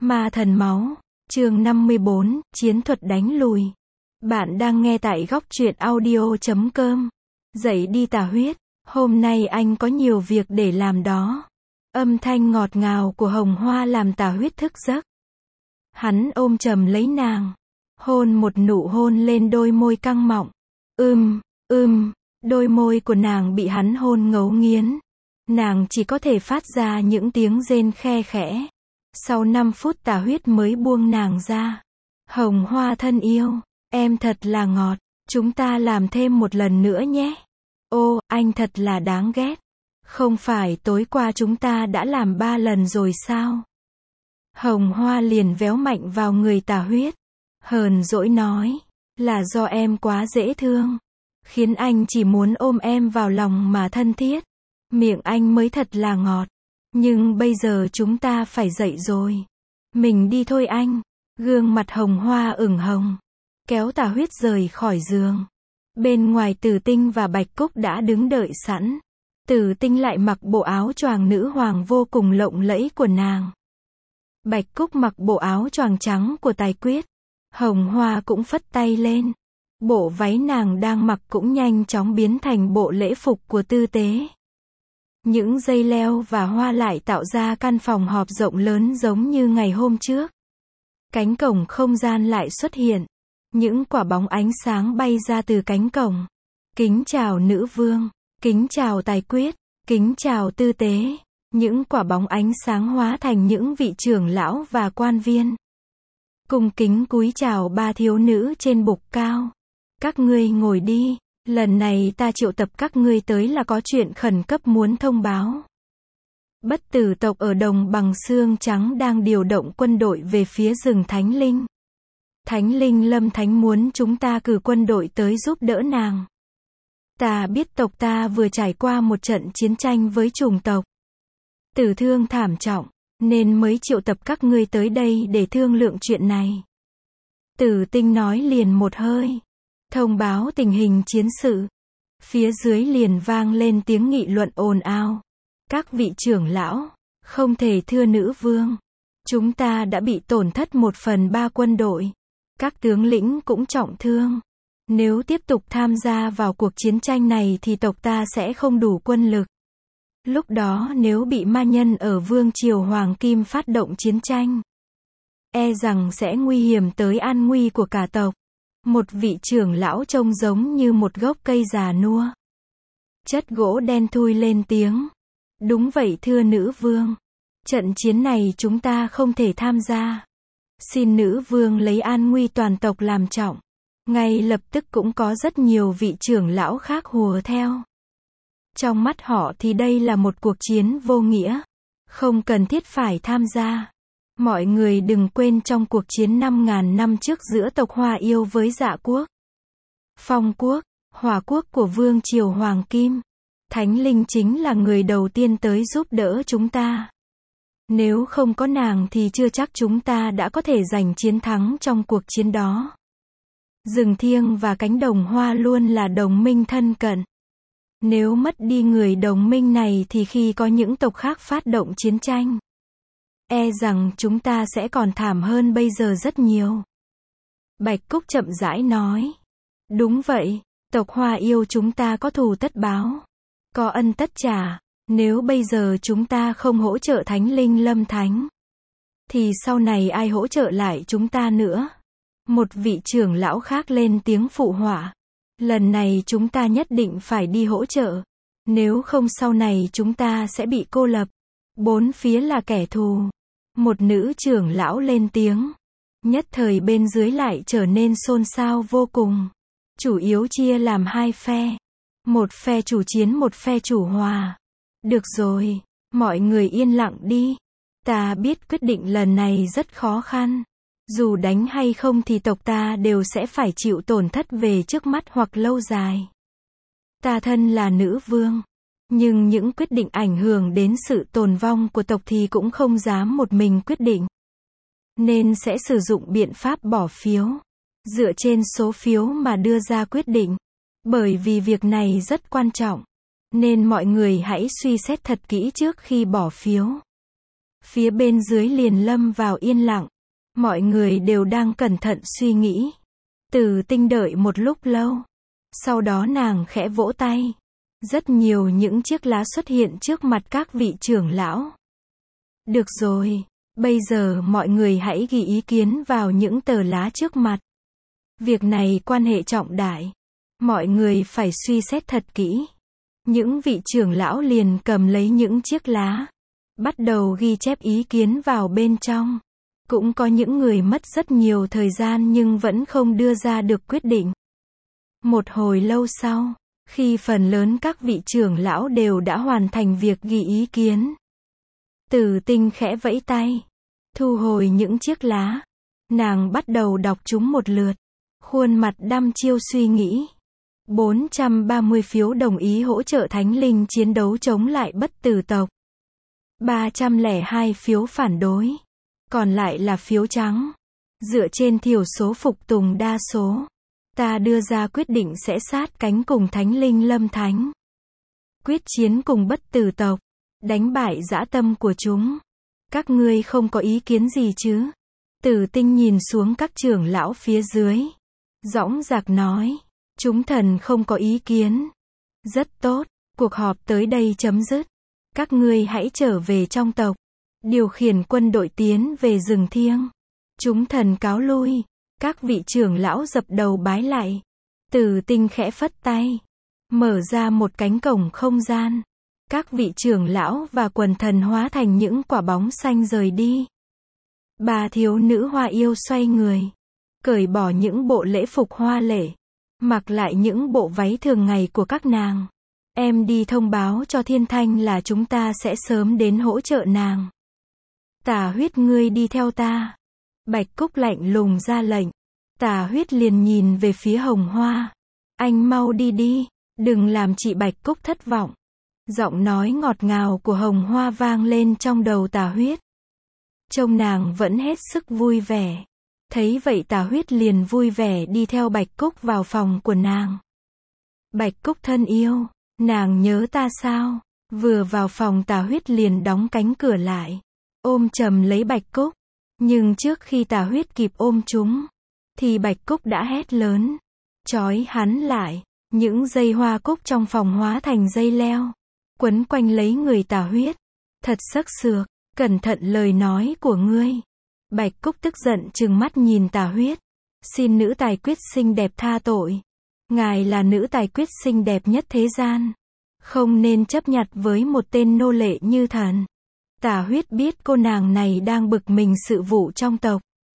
Ma thần máu, chương 54, chiến thuật đánh lùi. Bạn đang nghe tại góc truyện audio.com. Dậy đi tà huyết, hôm nay anh có nhiều việc để làm đó. Âm thanh ngọt ngào của Hồng Hoa làm Tà Huyết thức giấc. Hắn ôm chầm lấy nàng, hôn một nụ hôn lên đôi môi căng mọng. Đôi môi của nàng bị hắn hôn ngấu nghiến. Nàng chỉ có thể phát ra những tiếng rên khe khẽ. Sau 5 phút Tà Huyết mới buông nàng ra. Hồng Hoa thân yêu, em thật là ngọt, chúng ta làm thêm một lần nữa nhé. Ô, anh thật là đáng ghét. Không phải tối qua chúng ta đã làm 3 lần rồi sao? Hồng Hoa liền véo mạnh vào người Tà Huyết. Hờn dỗi nói, là do em quá dễ thương. Khiến anh chỉ muốn ôm em vào lòng mà thân thiết. Miệng anh mới thật là ngọt. Nhưng bây giờ chúng ta phải dậy rồi. Mình đi thôi anh. Gương mặt Hồng Hoa ửng hồng. Kéo Tà Huyết rời khỏi giường. Bên ngoài Tử Tinh và Bạch Cúc đã đứng đợi sẵn. Tử Tinh lại mặc bộ áo choàng nữ hoàng vô cùng lộng lẫy của nàng. Bạch Cúc mặc bộ áo choàng trắng của Tài Quyết. Hồng Hoa cũng phất tay lên. Bộ váy nàng đang mặc cũng nhanh chóng biến thành bộ lễ phục của Tư Tế. Những dây leo và hoa lại tạo ra căn phòng họp rộng lớn giống như ngày hôm trước. Cánh cổng không gian lại xuất hiện. Những quả bóng ánh sáng bay ra từ cánh cổng. Kính chào nữ vương, kính chào Tài Quyết, kính chào Tư Tế. Những quả bóng ánh sáng hóa thành những vị trưởng lão và quan viên. Cung kính cúi chào 3 thiếu nữ trên bục cao. Các ngươi ngồi đi. Lần này ta triệu tập các ngươi tới là có chuyện khẩn cấp muốn thông báo. Bất tử tộc ở Đồng Bằng Xương Trắng đang điều động quân đội về phía rừng Thánh Linh. Thánh Linh Lâm Thánh muốn chúng ta cử quân đội tới giúp đỡ nàng. Ta biết tộc ta vừa trải qua một trận chiến tranh với chủng tộc. Tử thương thảm trọng, nên mới triệu tập các ngươi tới đây để thương lượng chuyện này. Tử Tinh nói liền một hơi. Thông báo tình hình chiến sự. Phía dưới liền vang lên tiếng nghị luận ồn ào. Các vị trưởng lão, không thể thưa nữ vương. Chúng ta đã bị tổn thất 1/3 quân đội. Các tướng lĩnh cũng trọng thương. Nếu tiếp tục tham gia vào cuộc chiến tranh này thì tộc ta sẽ không đủ quân lực. Lúc đó nếu bị ma nhân ở Vương Triều Hoàng Kim phát động chiến tranh, e rằng sẽ nguy hiểm tới an nguy của cả tộc. Một vị trưởng lão trông giống như một gốc cây già nua. Chất gỗ đen thui lên tiếng. Đúng vậy thưa nữ vương. Trận chiến này chúng ta không thể tham gia. Xin nữ vương lấy an nguy toàn tộc làm trọng. Ngay lập tức cũng có rất nhiều vị trưởng lão khác hùa theo. Trong mắt họ thì đây là một cuộc chiến vô nghĩa. Không cần thiết phải tham gia. Mọi người đừng quên trong cuộc chiến 5.000 năm trước giữa tộc Hoa Yêu với Dạ Quốc, Phong Quốc, Hỏa Quốc của Vương Triều Hoàng Kim. Thánh Linh chính là người đầu tiên tới giúp đỡ chúng ta. Nếu không có nàng thì chưa chắc chúng ta đã có thể giành chiến thắng trong cuộc chiến đó. Rừng Thiêng và cánh đồng hoa luôn là đồng minh thân cận. Nếu mất đi người đồng minh này thì khi có những tộc khác phát động chiến tranh, e rằng chúng ta sẽ còn thảm hơn bây giờ rất nhiều. Bạch Cúc chậm rãi nói. Đúng vậy, tộc Hoa Yêu chúng ta có thù tất báo. Có ân tất trả. Nếu bây giờ chúng ta không hỗ trợ Thánh Linh Lâm Thánh, thì sau này ai hỗ trợ lại chúng ta nữa? Một vị trưởng lão khác lên tiếng phụ họa. Lần này chúng ta nhất định phải đi hỗ trợ. Nếu không sau này chúng ta sẽ bị cô lập. 4 phía là kẻ thù. Một nữ trưởng lão lên tiếng. Nhất thời bên dưới lại trở nên xôn xao vô cùng. Chủ yếu chia làm 2 phe. Một phe chủ chiến, một phe chủ hòa. Được rồi, mọi người yên lặng đi. Ta biết quyết định lần này rất khó khăn. Dù đánh hay không thì tộc ta đều sẽ phải chịu tổn thất về trước mắt hoặc lâu dài. Ta thân là nữ vương. Nhưng những quyết định ảnh hưởng đến sự tồn vong của tộc thì cũng không dám một mình quyết định. Nên sẽ sử dụng biện pháp bỏ phiếu. Dựa trên số phiếu mà đưa ra quyết định. Bởi vì việc này rất quan trọng. Nên mọi người hãy suy xét thật kỹ trước khi bỏ phiếu. Phía bên dưới liền lâm vào yên lặng. Mọi người đều đang cẩn thận suy nghĩ. Từ Tinh đợi một lúc lâu. Sau đó nàng khẽ vỗ tay. Rất nhiều những chiếc lá xuất hiện trước mặt các vị trưởng lão. Được rồi, bây giờ mọi người hãy ghi ý kiến vào những tờ lá trước mặt. Việc này quan hệ trọng đại. Mọi người phải suy xét thật kỹ. Những vị trưởng lão liền cầm lấy những chiếc lá. Bắt đầu ghi chép ý kiến vào bên trong. Cũng có những người mất rất nhiều thời gian nhưng vẫn không đưa ra được quyết định. Một hồi lâu sau, khi phần lớn các vị trưởng lão đều đã hoàn thành việc ghi ý kiến. Từ Tinh khẽ vẫy tay. Thu hồi những chiếc lá. Nàng bắt đầu đọc chúng một lượt. Khuôn mặt đăm chiêu suy nghĩ. 430 phiếu đồng ý hỗ trợ thánh linh chiến đấu chống lại bất tử tộc. 302 phiếu phản đối. Còn lại là phiếu trắng. Dựa trên thiểu số phục tùng đa số, ta đưa ra quyết định sẽ sát cánh cùng thánh linh lâm thánh. Quyết chiến cùng bất tử tộc. Đánh bại dã tâm của chúng. Các ngươi không có ý kiến gì chứ? Tử Tinh nhìn xuống các trưởng lão phía dưới. Dõng dạc nói. Chúng thần không có ý kiến. Rất tốt, cuộc họp tới đây chấm dứt. Các ngươi hãy trở về trong tộc. Điều khiển quân đội tiến về rừng thiêng. Chúng thần cáo lui. Các vị trưởng lão dập đầu bái lại. Tử Tinh khẽ phất tay. Mở ra một cánh cổng không gian. Các vị trưởng lão và quần thần hóa thành những quả bóng xanh rời đi. Bà thiếu nữ hoa yêu xoay người. Cởi bỏ những bộ lễ phục hoa lệ. Mặc lại những bộ váy thường ngày của các nàng. Em đi thông báo cho Thiên Thanh là chúng ta sẽ sớm đến hỗ trợ nàng. Tà Huyết ngươi đi theo ta. Bạch Cúc lạnh lùng ra lệnh. Tà Huyết liền nhìn về phía Hồng Hoa. Anh mau đi đi, đừng làm chị Bạch Cúc thất vọng. Giọng nói ngọt ngào của Hồng Hoa vang lên trong đầu Tà Huyết. Trông nàng vẫn hết sức vui vẻ. Thấy vậy Tà Huyết liền vui vẻ đi theo Bạch Cúc vào phòng của nàng. Bạch Cúc thân yêu, nàng nhớ ta sao? Vừa vào phòng Tà Huyết liền đóng cánh cửa lại. Ôm chầm lấy Bạch Cúc. Nhưng trước khi Tà Huyết kịp ôm chúng, thì Bạch Cúc đã hét lớn. Trói hắn lại. Những dây hoa cúc trong phòng hóa thành dây leo. Quấn quanh lấy người Tà Huyết. Thật sắc sược, cẩn thận lời nói của ngươi. Bạch Cúc tức giận trừng mắt nhìn Tà Huyết. Xin nữ tài quyết xinh đẹp tha tội. Ngài là nữ tài quyết xinh đẹp nhất thế gian. Không nên chấp nhặt với một tên nô lệ như thần. Tà Huyết biết cô nàng này đang bực mình sự vụ trong tộc.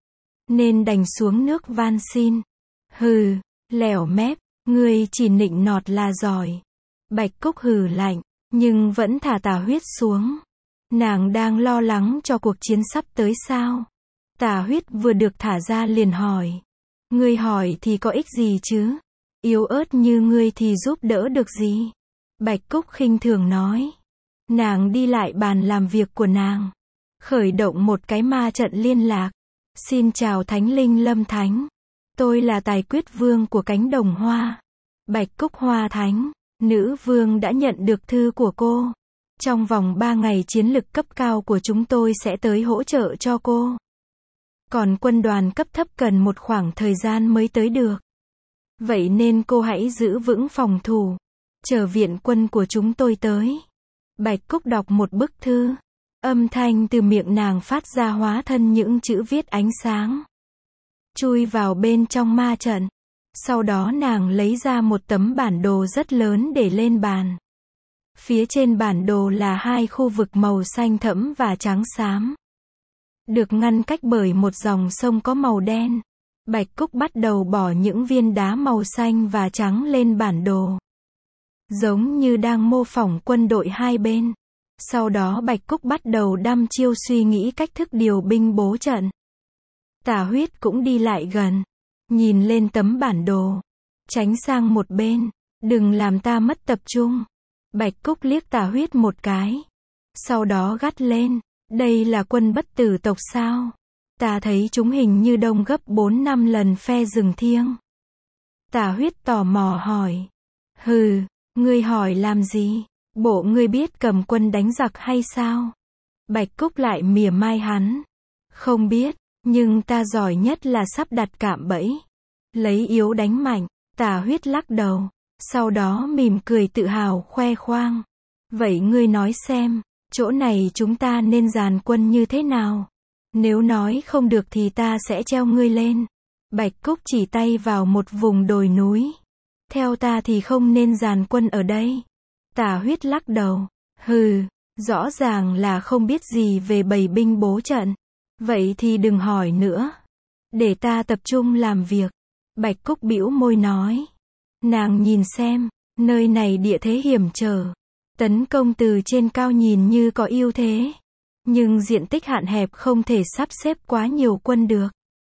Nên đành xuống nước van xin. Hừ, lẻo mép, ngươi chỉ nịnh nọt là giỏi. Bạch Cúc hừ lạnh, nhưng vẫn thả Tà Huyết xuống. Nàng đang lo lắng cho cuộc chiến sắp tới sao? Tà Huyết vừa được thả ra liền hỏi. Ngươi hỏi thì có ích gì chứ? Yếu ớt như ngươi thì giúp đỡ được gì? Bạch Cúc khinh thường nói. Nàng đi lại bàn làm việc của nàng. Khởi động một cái ma trận liên lạc. Xin chào Thánh Linh Lâm Thánh. Tôi là Tài Quyết Vương của cánh đồng hoa. Bạch Cúc Hoa Thánh. Nữ vương đã nhận được thư của cô. Trong vòng 3 ngày chiến lực cấp cao của chúng tôi sẽ tới hỗ trợ cho cô. Còn quân đoàn cấp thấp cần một khoảng thời gian mới tới được. Vậy nên cô hãy giữ vững phòng thủ. Chờ viện quân của chúng tôi tới. Bạch Cúc đọc một bức thư. Âm thanh từ miệng nàng phát ra hóa thân những chữ viết ánh sáng. Chui vào bên trong ma trận. Sau đó nàng lấy ra một tấm bản đồ rất lớn để lên bàn. Phía trên bản đồ là 2 khu vực màu xanh thẫm và trắng xám. Được ngăn cách bởi một dòng sông có màu đen. Bạch Cúc bắt đầu bỏ những viên đá màu xanh và trắng lên bản đồ. Giống như đang mô phỏng quân đội hai bên. Sau đó Bạch Cúc bắt đầu đăm chiêu suy nghĩ cách thức điều binh bố trận. Tà Huyết cũng đi lại gần. Nhìn lên tấm bản đồ. Tránh sang một bên. Đừng làm ta mất tập trung. Bạch Cúc liếc Tà Huyết một cái. Sau đó gắt lên. Đây là quân bất tử tộc sao? Ta thấy chúng hình như đông gấp 4-5 lần phe rừng thiêng. Tà Huyết tò mò hỏi. Hừ, ngươi hỏi làm gì? Bộ ngươi biết cầm quân đánh giặc hay sao? Bạch Cúc lại mỉa mai hắn. Không biết, nhưng ta giỏi nhất là sắp đặt cạm bẫy. Lấy yếu đánh mạnh. Tà Huyết lắc đầu. Sau đó mỉm cười tự hào khoe khoang. Vậy ngươi nói xem, chỗ này chúng ta nên dàn quân như thế nào? Nếu nói không được thì ta sẽ treo ngươi lên. Bạch Cúc chỉ tay vào một vùng đồi núi. Theo ta thì không nên dàn quân ở đây. Tà Huyết lắc đầu. Hừ, rõ ràng là không biết gì về bày binh bố trận. Vậy thì đừng hỏi nữa. Để ta tập trung làm việc. Bạch Cúc bĩu môi nói. Nàng nhìn xem, nơi này địa thế hiểm trở. Tấn công từ trên cao nhìn như có ưu thế. Nhưng diện tích hạn hẹp không thể sắp xếp quá nhiều quân được.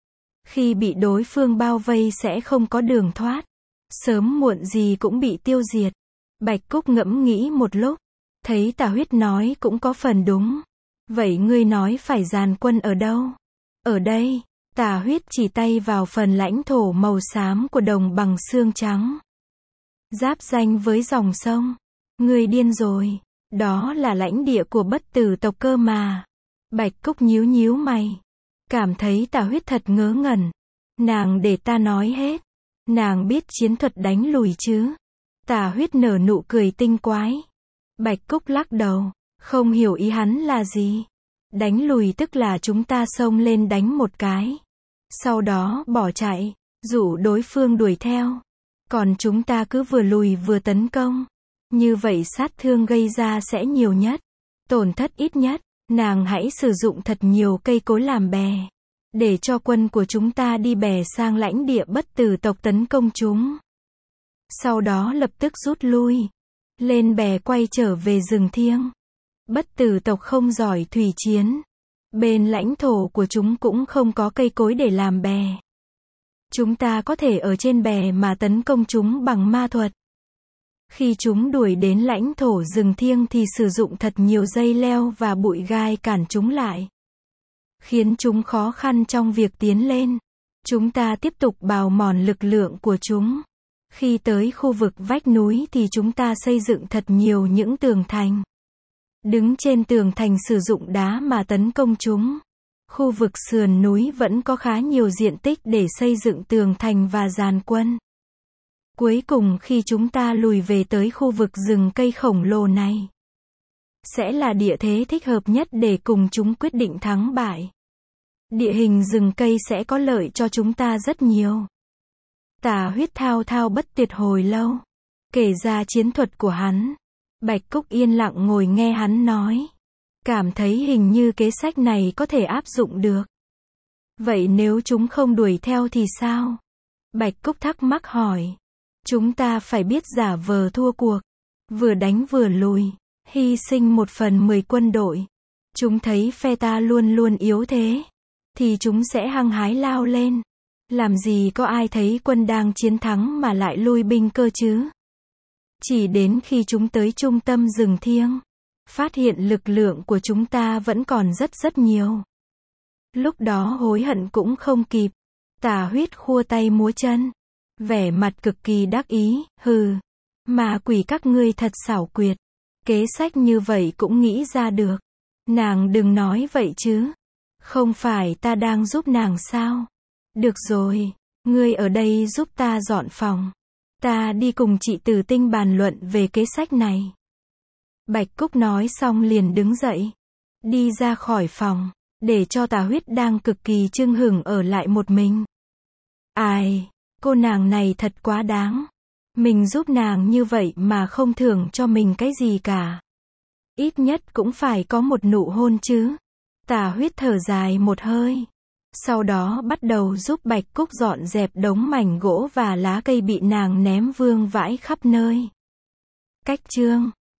Khi bị đối phương bao vây sẽ không có đường thoát. Sớm muộn gì cũng bị tiêu diệt. Bạch Cúc ngẫm nghĩ một lúc. Thấy Tà Huyết nói cũng có phần đúng. Vậy ngươi nói phải dàn quân ở đâu? Ở đây. Tà Huyết chỉ tay vào phần lãnh thổ màu xám của đồng bằng xương trắng. Giáp ranh với dòng sông. Ngươi điên rồi. Đó là lãnh địa của Bất Tử tộc cơ mà. Bạch Cúc nhíu nhíu mày. Cảm thấy Tà Huyết thật ngớ ngẩn. Nàng để ta nói hết. Nàng biết chiến thuật đánh lùi chứ? Tà Huyết nở nụ cười tinh quái. Bạch Cúc lắc đầu. Không hiểu ý hắn là gì. Đánh lùi tức là chúng ta xông lên đánh một cái. Sau đó bỏ chạy. Dụ đối phương đuổi theo. Còn chúng ta cứ vừa lùi vừa tấn công. Như vậy sát thương gây ra sẽ nhiều nhất. Tổn thất ít nhất. Nàng hãy sử dụng thật nhiều cây cối làm bè. Để cho quân của chúng ta đi bè sang lãnh địa Bất Tử tộc tấn công chúng. Sau đó lập tức rút lui. Lên bè quay trở về rừng thiêng. Bất Tử tộc không giỏi thủy chiến. Bên lãnh thổ của chúng cũng không có cây cối để làm bè. Chúng ta có thể ở trên bè mà tấn công chúng bằng ma thuật. Khi chúng đuổi đến lãnh thổ rừng thiêng thì sử dụng thật nhiều dây leo và bụi gai cản chúng lại. Khiến chúng khó khăn trong việc tiến lên. Chúng ta tiếp tục bào mòn lực lượng của chúng. Khi tới khu vực vách núi thì chúng ta xây dựng thật nhiều những tường thành. Đứng trên tường thành sử dụng đá mà tấn công chúng. Khu vực sườn núi vẫn có khá nhiều diện tích để xây dựng tường thành và dàn quân. Cuối cùng khi chúng ta lùi về tới khu vực rừng cây khổng lồ này, sẽ là địa thế thích hợp nhất để cùng chúng quyết định thắng bại. Địa hình rừng cây sẽ có lợi cho chúng ta rất nhiều. Tà Huyết thao thao bất tuyệt hồi lâu. Kể ra chiến thuật của hắn. Bạch Cúc yên lặng ngồi nghe hắn nói. Cảm thấy hình như kế sách này có thể áp dụng được. Vậy nếu chúng không đuổi theo thì sao? Bạch Cúc thắc mắc hỏi. Chúng ta phải biết giả vờ thua cuộc. Vừa đánh vừa lùi. Hy sinh 1/10 quân đội. Chúng thấy phe ta luôn luôn yếu thế. Thì chúng sẽ hăng hái lao lên. Làm gì có ai thấy quân đang chiến thắng mà lại lui binh cơ chứ? Chỉ đến khi chúng tới trung tâm rừng thiêng, phát hiện lực lượng của chúng ta vẫn còn rất nhiều. Lúc đó hối hận cũng không kịp. Tà Huyết khua tay múa chân. Vẻ mặt cực kỳ đắc ý. Hừ, ma quỷ các ngươi thật xảo quyệt. Kế sách như vậy cũng nghĩ ra được. Nàng đừng nói vậy chứ. Không phải ta đang giúp nàng sao? Được rồi, ngươi ở đây giúp ta dọn phòng. Ta đi cùng chị Tử Tinh bàn luận về kế sách này. Bạch Cúc nói xong liền đứng dậy. Đi ra khỏi phòng, để cho Tà Huyết đang cực kỳ chưng hửng ở lại một mình. Ai, cô nàng này thật quá đáng. Mình giúp nàng như vậy mà không thưởng cho mình cái gì cả. Ít nhất cũng phải có một nụ hôn chứ. Tà Huyết thở dài một hơi. Sau đó bắt đầu giúp Bạch Cúc dọn dẹp đống mảnh gỗ và lá cây bị nàng ném vương vãi khắp nơi. Cách chương